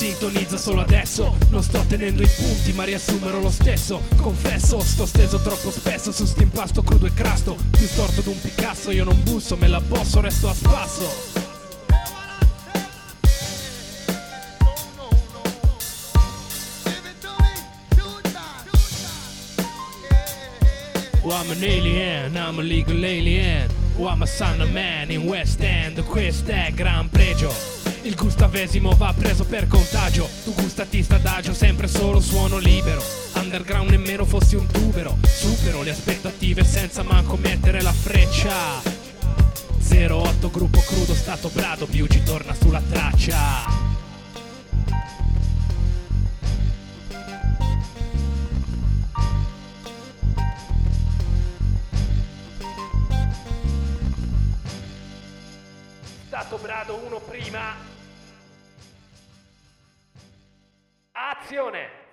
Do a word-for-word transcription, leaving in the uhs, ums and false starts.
sintonizza solo adesso. Non sto tenendo i punti ma riassumerò lo stesso. Confesso, sto steso troppo spesso su sto impasto crudo e crasto. Più storto d'un Picasso, io non busso, me la posso, resto a spasso. Oh, I'm an alien, I'm a legal alien. Oh, I'm a son of man in West End. Questo è gran pregio. Il gustavesimo va preso per contagio. Tu gustati st'adagio, sempre solo suono libero. Underground nemmeno fossi un tubero. Supero le aspettative senza manco mettere la freccia. zero otto gruppo crudo, stato brado, più ci torna sulla traccia. Stato brado uno prima. Azione!